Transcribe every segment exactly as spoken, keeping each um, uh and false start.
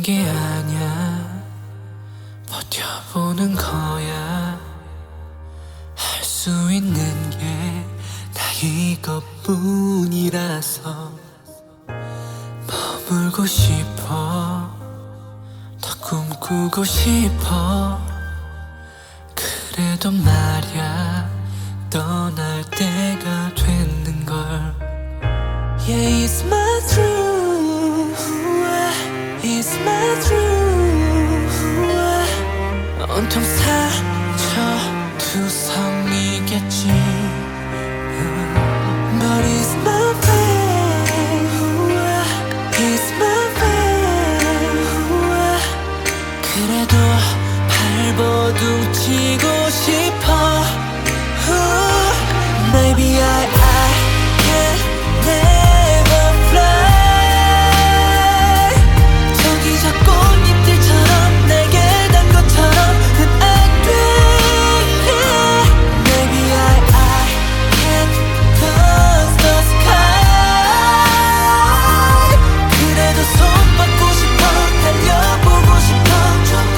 게 아냐, 버텨보는 거야. 할 수 있는 게 다 이것뿐이라서 머물고 싶어, 더 꿈꾸고 싶어. 그래도 말야 떠날 때가 됐는걸. Yeah, it's my truth, it's my truth. 온통 상처투성이겠지. But it's my faith, it's my faith. 그래도 발버둥 치고 싶어. Maybe I, I can never fly. 저기 저 꽃잎들처럼 내게 단 것처럼은 안 돼. Maybe I, I can touch the sky. 그래도 손 뻗고 싶어, 달려보고 싶어 조금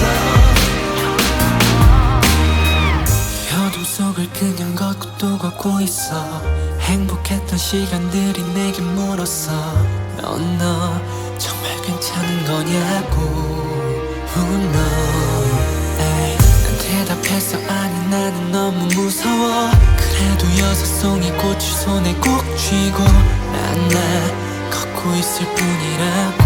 더. 어둠 속을 그냥 걷고 또 걷고 있어. 행복했던 시간들이 내게 물었어. 넌 너 정말 괜찮은 거냐고. Who knows. 에이, 난 대답했어. 아니 나는 너무 무서워. 그래도 여섯 송이 꽃을 손에 꼭 쥐고 난 나 걷고 있을 뿐이라고.